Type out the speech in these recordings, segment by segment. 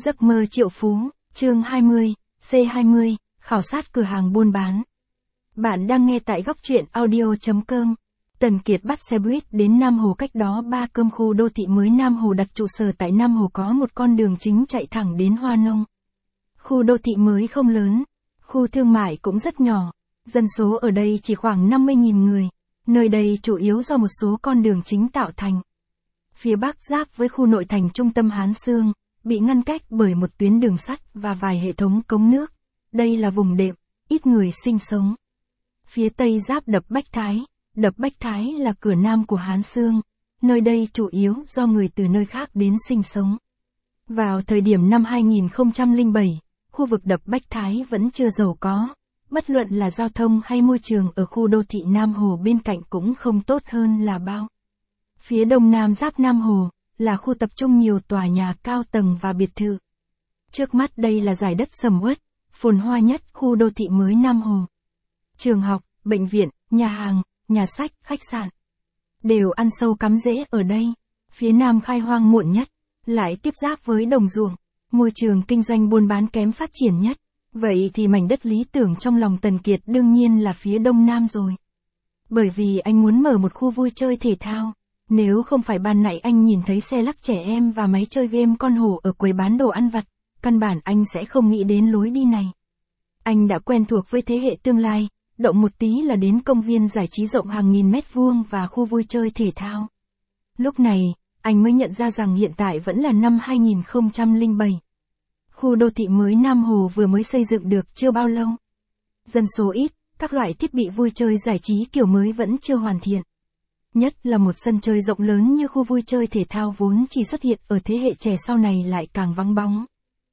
Giấc mơ triệu phú, chương 20, C20, khảo sát cửa hàng buôn bán. Bạn đang nghe tại góc truyện audio.com. Tần Kiệt bắt xe buýt đến Nam Hồ, cách đó 3 cây. Khu đô thị mới Nam Hồ đặt trụ sở tại Nam Hồ, có một con đường chính chạy thẳng đến Hoa Nông. Khu đô thị mới không lớn, khu thương mại cũng rất nhỏ, dân số ở đây chỉ khoảng 50.000 người, nơi đây chủ yếu do một số con đường chính tạo thành. Phía bắc giáp với khu nội thành trung tâm Hán Xương, bị ngăn cách bởi một tuyến đường sắt và vài hệ thống cống nước. Đây là vùng đệm, ít người sinh sống. Phía tây giáp đập Bách Thái. Đập Bách Thái là cửa nam của Hán Xương, nơi đây chủ yếu do người từ nơi khác đến sinh sống. Vào thời điểm năm 2007, khu vực đập Bách Thái vẫn chưa giàu có, bất luận là giao thông hay môi trường ở khu đô thị Nam Hồ bên cạnh cũng không tốt hơn là bao. Phía đông nam giáp Nam Hồ, là khu tập trung nhiều tòa nhà cao tầng và biệt thự. Trước mắt đây là dải đất sầm uất, phồn hoa nhất khu đô thị mới Nam Hồ. Trường học, bệnh viện, nhà hàng, nhà sách, khách sạn đều ăn sâu cắm rễ ở đây. Phía nam khai hoang muộn nhất, lại tiếp giáp với đồng ruộng, môi trường kinh doanh buôn bán kém phát triển nhất. Vậy thì mảnh đất lý tưởng trong lòng Tần Kiệt đương nhiên là phía đông nam rồi. Bởi vì anh muốn mở một khu vui chơi thể thao. Nếu không phải ban nãy anh nhìn thấy xe lắc trẻ em và máy chơi game con hổ ở quầy bán đồ ăn vặt, căn bản anh sẽ không nghĩ đến lối đi này. Anh đã quen thuộc với thế hệ tương lai, động một tí là đến công viên giải trí rộng hàng nghìn mét vuông và khu vui chơi thể thao. Lúc này, anh mới nhận ra rằng hiện tại vẫn là năm 2007. Khu đô thị mới Nam Hồ vừa mới xây dựng được chưa bao lâu. Dân số ít, các loại thiết bị vui chơi giải trí kiểu mới vẫn chưa hoàn thiện. Nhất là một sân chơi rộng lớn như khu vui chơi thể thao vốn chỉ xuất hiện ở thế hệ trẻ sau này lại càng vắng bóng.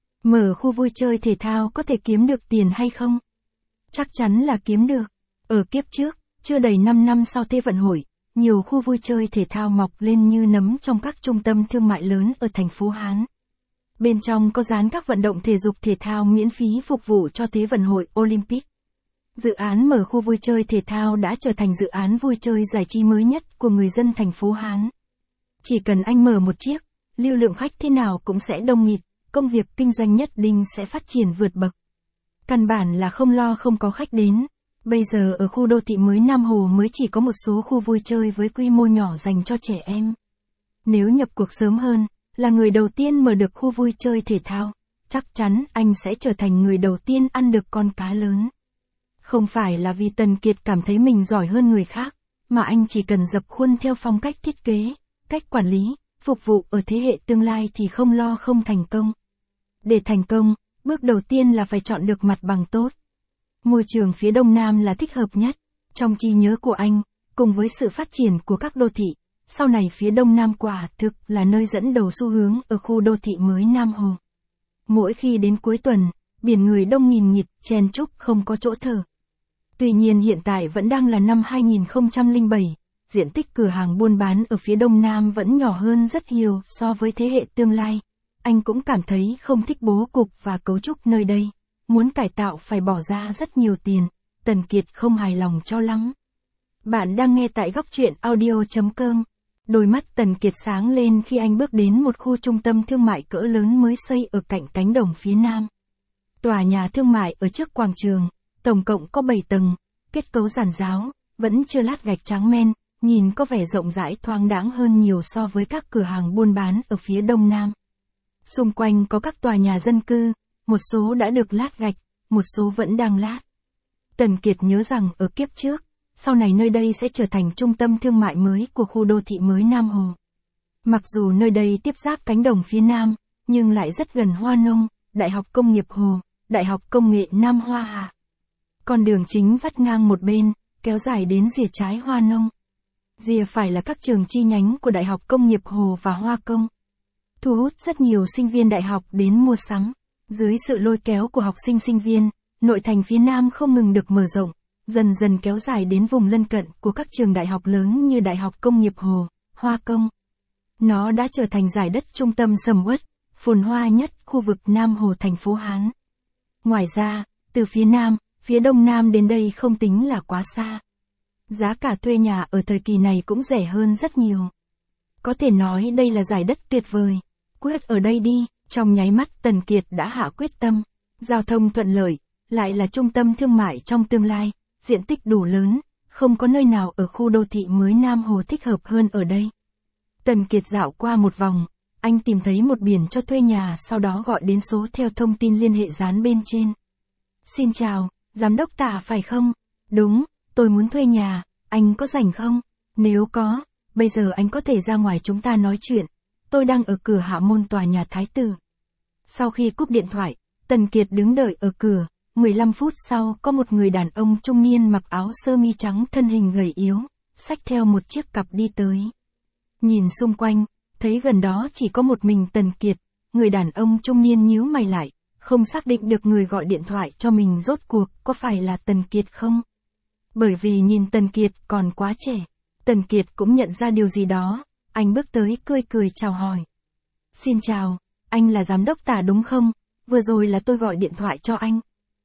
Mở khu vui chơi thể thao có thể kiếm được tiền hay không? Chắc chắn là kiếm được. Ở kiếp trước, chưa đầy 5 năm sau Thế vận hội, nhiều khu vui chơi thể thao mọc lên như nấm trong các trung tâm thương mại lớn ở thành phố Hán. Bên trong có dán các vận động thể dục thể thao miễn phí phục vụ cho Thế vận hội Olympic. Dự án mở khu vui chơi thể thao đã trở thành dự án vui chơi giải trí mới nhất của người dân thành phố Hán. Chỉ cần anh mở một chiếc, lưu lượng khách thế nào cũng sẽ đông nghịt, công việc kinh doanh nhất định sẽ phát triển vượt bậc. Căn bản là không lo không có khách đến. Bây giờ ở khu đô thị mới Nam Hồ mới chỉ có một số khu vui chơi với quy mô nhỏ dành cho trẻ em. Nếu nhập cuộc sớm hơn, là người đầu tiên mở được khu vui chơi thể thao, chắc chắn anh sẽ trở thành người đầu tiên ăn được con cá lớn. Không phải là vì Tần Kiệt cảm thấy mình giỏi hơn người khác, mà anh chỉ cần dập khuôn theo phong cách thiết kế, cách quản lý, phục vụ ở thế hệ tương lai thì không lo không thành công. Để thành công, bước đầu tiên là phải chọn được mặt bằng tốt. Môi trường phía đông nam là thích hợp nhất. Trong trí nhớ của anh, cùng với sự phát triển của các đô thị, sau này phía đông nam quả thực là nơi dẫn đầu xu hướng ở khu đô thị mới Nam Hồ. Mỗi khi đến cuối tuần, biển người đông nghìn nghịt, chen chúc không có chỗ thở. Tuy nhiên hiện tại vẫn đang là năm 2007, diện tích cửa hàng buôn bán ở phía đông nam vẫn nhỏ hơn rất nhiều so với thế hệ tương lai. Anh cũng cảm thấy không thích bố cục và cấu trúc nơi đây, muốn cải tạo phải bỏ ra rất nhiều tiền, Tần Kiệt không hài lòng cho lắm. Bạn đang nghe tại góc truyện audio.com. Đôi mắt Tần Kiệt sáng lên khi anh bước đến một khu trung tâm thương mại cỡ lớn mới xây ở cạnh cánh đồng phía nam. Tòa nhà thương mại ở trước quảng trường, tổng cộng có 7 tầng, kết cấu giản giáo, vẫn chưa lát gạch trắng men, nhìn có vẻ rộng rãi thoáng đãng hơn nhiều so với các cửa hàng buôn bán ở phía đông nam. Xung quanh có các tòa nhà dân cư, một số đã được lát gạch, một số vẫn đang lát. Tần Kiệt nhớ rằng ở kiếp trước, sau này nơi đây sẽ trở thành trung tâm thương mại mới của khu đô thị mới Nam Hồ. Mặc dù nơi đây tiếp giáp cánh đồng phía nam, nhưng lại rất gần Hoa Nông, Đại học Công nghiệp Hồ, Đại học Công nghệ Nam Hoa Hà. Con đường chính vắt ngang một bên, kéo dài đến rìa trái Hoa Nông. Rìa phải là các trường chi nhánh của Đại học Công nghiệp Hồ và Hoa Công. Thu hút rất nhiều sinh viên đại học đến mua sắm. Dưới sự lôi kéo của học sinh sinh viên, nội thành phía nam không ngừng được mở rộng, dần dần kéo dài đến vùng lân cận của các trường đại học lớn như Đại học Công nghiệp Hồ, Hoa Công. Nó đã trở thành dải đất trung tâm sầm uất, phồn hoa nhất khu vực Nam Hồ thành phố Hán. Ngoài ra, từ phía nam, phía đông nam đến đây không tính là quá xa. Giá cả thuê nhà ở thời kỳ này cũng rẻ hơn rất nhiều. Có thể nói đây là dải đất tuyệt vời. Quyết ở đây đi, Trong nháy mắt Tần Kiệt đã hạ quyết tâm. Giao thông thuận lợi, lại là trung tâm thương mại trong tương lai, diện tích đủ lớn, không có nơi nào ở khu đô thị mới Nam Hồ thích hợp hơn ở đây. Tần Kiệt dạo qua một vòng, anh tìm thấy một biển cho thuê nhà, sau đó gọi đến số theo thông tin liên hệ dán bên trên. Xin chào, giám đốc Tả phải không? Đúng, tôi muốn thuê nhà, anh có rảnh không? Nếu có, bây giờ anh có thể ra ngoài chúng ta nói chuyện. Tôi đang ở cửa hạ môn tòa nhà Thái Tử. Sau khi cúp điện thoại, Tần Kiệt đứng đợi ở cửa. 15 phút sau có một người đàn ông trung niên mặc áo sơ mi trắng, thân hình gầy yếu, xách theo một chiếc cặp đi tới. Nhìn xung quanh, thấy gần đó chỉ có một mình Tần Kiệt, người đàn ông trung niên nhíu mày lại, không xác định được người gọi điện thoại cho mình rốt cuộc có phải là Tần Kiệt không. Bởi vì nhìn Tần Kiệt còn quá trẻ, Tần Kiệt cũng nhận ra điều gì đó, anh bước tới cười chào hỏi. Xin chào, anh là giám đốc Tả đúng không? Vừa rồi là tôi gọi điện thoại cho anh.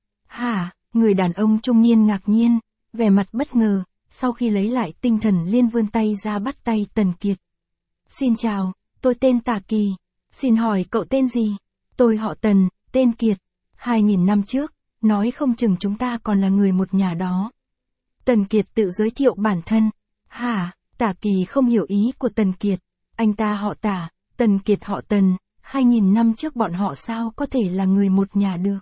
Hả? Người đàn ông trung niên ngạc nhiên, vẻ mặt bất ngờ, sau khi lấy lại tinh thần liền vươn tay ra bắt tay Tần Kiệt. Xin chào, tôi tên Tả Kỳ, xin hỏi cậu tên gì? Tôi họ Tần, tên Kiệt. 2000 năm trước, nói không chừng chúng ta còn là người một nhà đó. Tần Kiệt tự giới thiệu bản thân. Hả? Tả Kỳ không hiểu ý của Tần Kiệt. Anh ta họ Tả, Tần Kiệt họ Tần, 2000 năm trước bọn họ sao có thể là người một nhà được?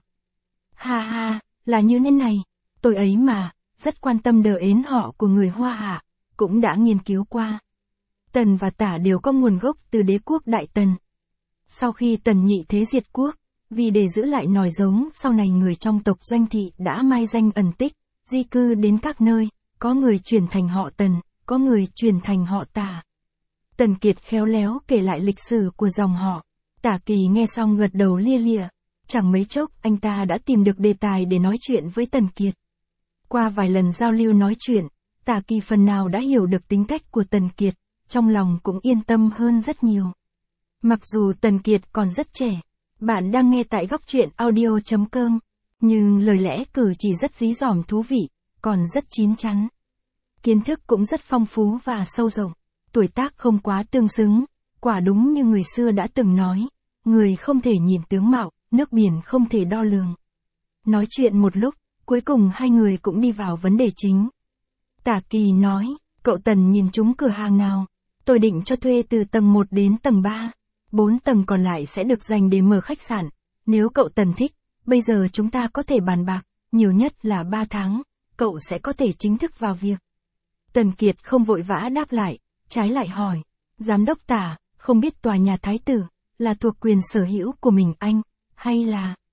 Ha ha, là như thế này, tôi ấy mà, rất quan tâm đời ến họ của người Hoa Hạ, cũng đã nghiên cứu qua. Tần và Tả đều có nguồn gốc từ đế quốc Đại Tần. Sau khi Tần Nhị Thế diệt quốc, vì để giữ lại nòi giống, sau này người trong tộc Doanh Thị đã mai danh ẩn tích, di cư đến các nơi, có người chuyển thành họ Tần, có người chuyển thành họ Tả. Tần Kiệt khéo léo kể lại lịch sử của dòng họ. Tả Kỳ nghe xong gật đầu lia lịa. Chẳng mấy chốc anh ta đã tìm được đề tài để nói chuyện với Tần Kiệt. Qua vài lần giao lưu nói chuyện, Tả Kỳ phần nào đã hiểu được tính cách của Tần Kiệt, trong lòng cũng yên tâm hơn rất nhiều. Mặc dù Tần Kiệt còn rất trẻ, bạn đang nghe tại góc truyện audio.com, nhưng lời lẽ cử chỉ rất dí dỏm thú vị, còn rất chín chắn. Kiến thức cũng rất phong phú và sâu rộng, tuổi tác không quá tương xứng, quả đúng như người xưa đã từng nói, người không thể nhìn tướng mạo, nước biển không thể đo lường. Nói chuyện một lúc, cuối cùng hai người cũng đi vào vấn đề chính. Tả Kỳ nói, cậu Tần nhìn trúng cửa hàng nào? Tôi định cho thuê từ tầng 1 đến tầng 3, 4 tầng còn lại sẽ được dành để mở khách sạn. Nếu cậu Tần thích, bây giờ chúng ta có thể bàn bạc, nhiều nhất là 3 tháng, cậu sẽ có thể chính thức vào việc. Tần Kiệt không vội vã đáp lại, trái lại hỏi, giám đốc Tả, không biết tòa nhà Thái Tử là thuộc quyền sở hữu của mình anh, hay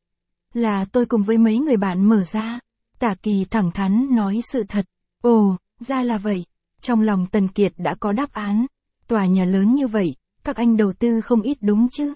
là tôi cùng với mấy người bạn mở ra? Tả Kỳ thẳng thắn nói sự thật. Ồ, ra là vậy. Trong lòng Tần Kiệt đã có đáp án. Tòa nhà lớn như vậy, các anh đầu tư không ít đúng chứ?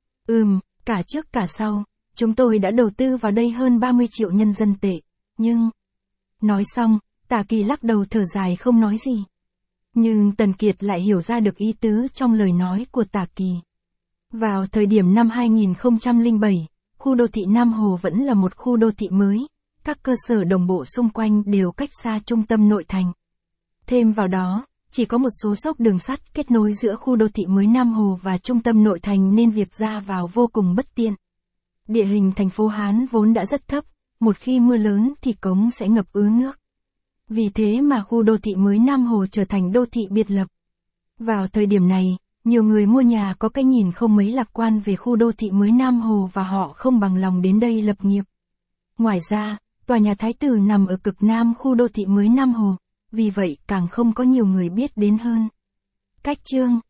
Cả trước cả sau, chúng tôi đã đầu tư vào đây hơn 30 triệu nhân dân tệ, nhưng... Nói xong, Tả Kỳ lắc đầu thở dài không nói gì. Nhưng Tần Kiệt lại hiểu ra được ý tứ trong lời nói của Tả Kỳ. Vào thời điểm năm 2007, khu đô thị Nam Hồ vẫn là một khu đô thị mới, các cơ sở đồng bộ xung quanh đều cách xa trung tâm nội thành. Thêm vào đó, chỉ có một số xốc đường sắt kết nối giữa khu đô thị mới Nam Hồ và trung tâm nội thành nên việc ra vào vô cùng bất tiện. Địa hình thành phố Hán vốn đã rất thấp, một khi mưa lớn thì cống sẽ ngập ứ nước. Vì thế mà khu đô thị mới Nam Hồ trở thành đô thị biệt lập. Vào thời điểm này, nhiều người mua nhà có cái nhìn không mấy lạc quan về khu đô thị mới Nam Hồ và họ không bằng lòng đến đây lập nghiệp. Ngoài ra, tòa nhà Thái Tử nằm ở cực nam khu đô thị mới Nam Hồ, vì vậy càng không có nhiều người biết đến hơn. Cách chương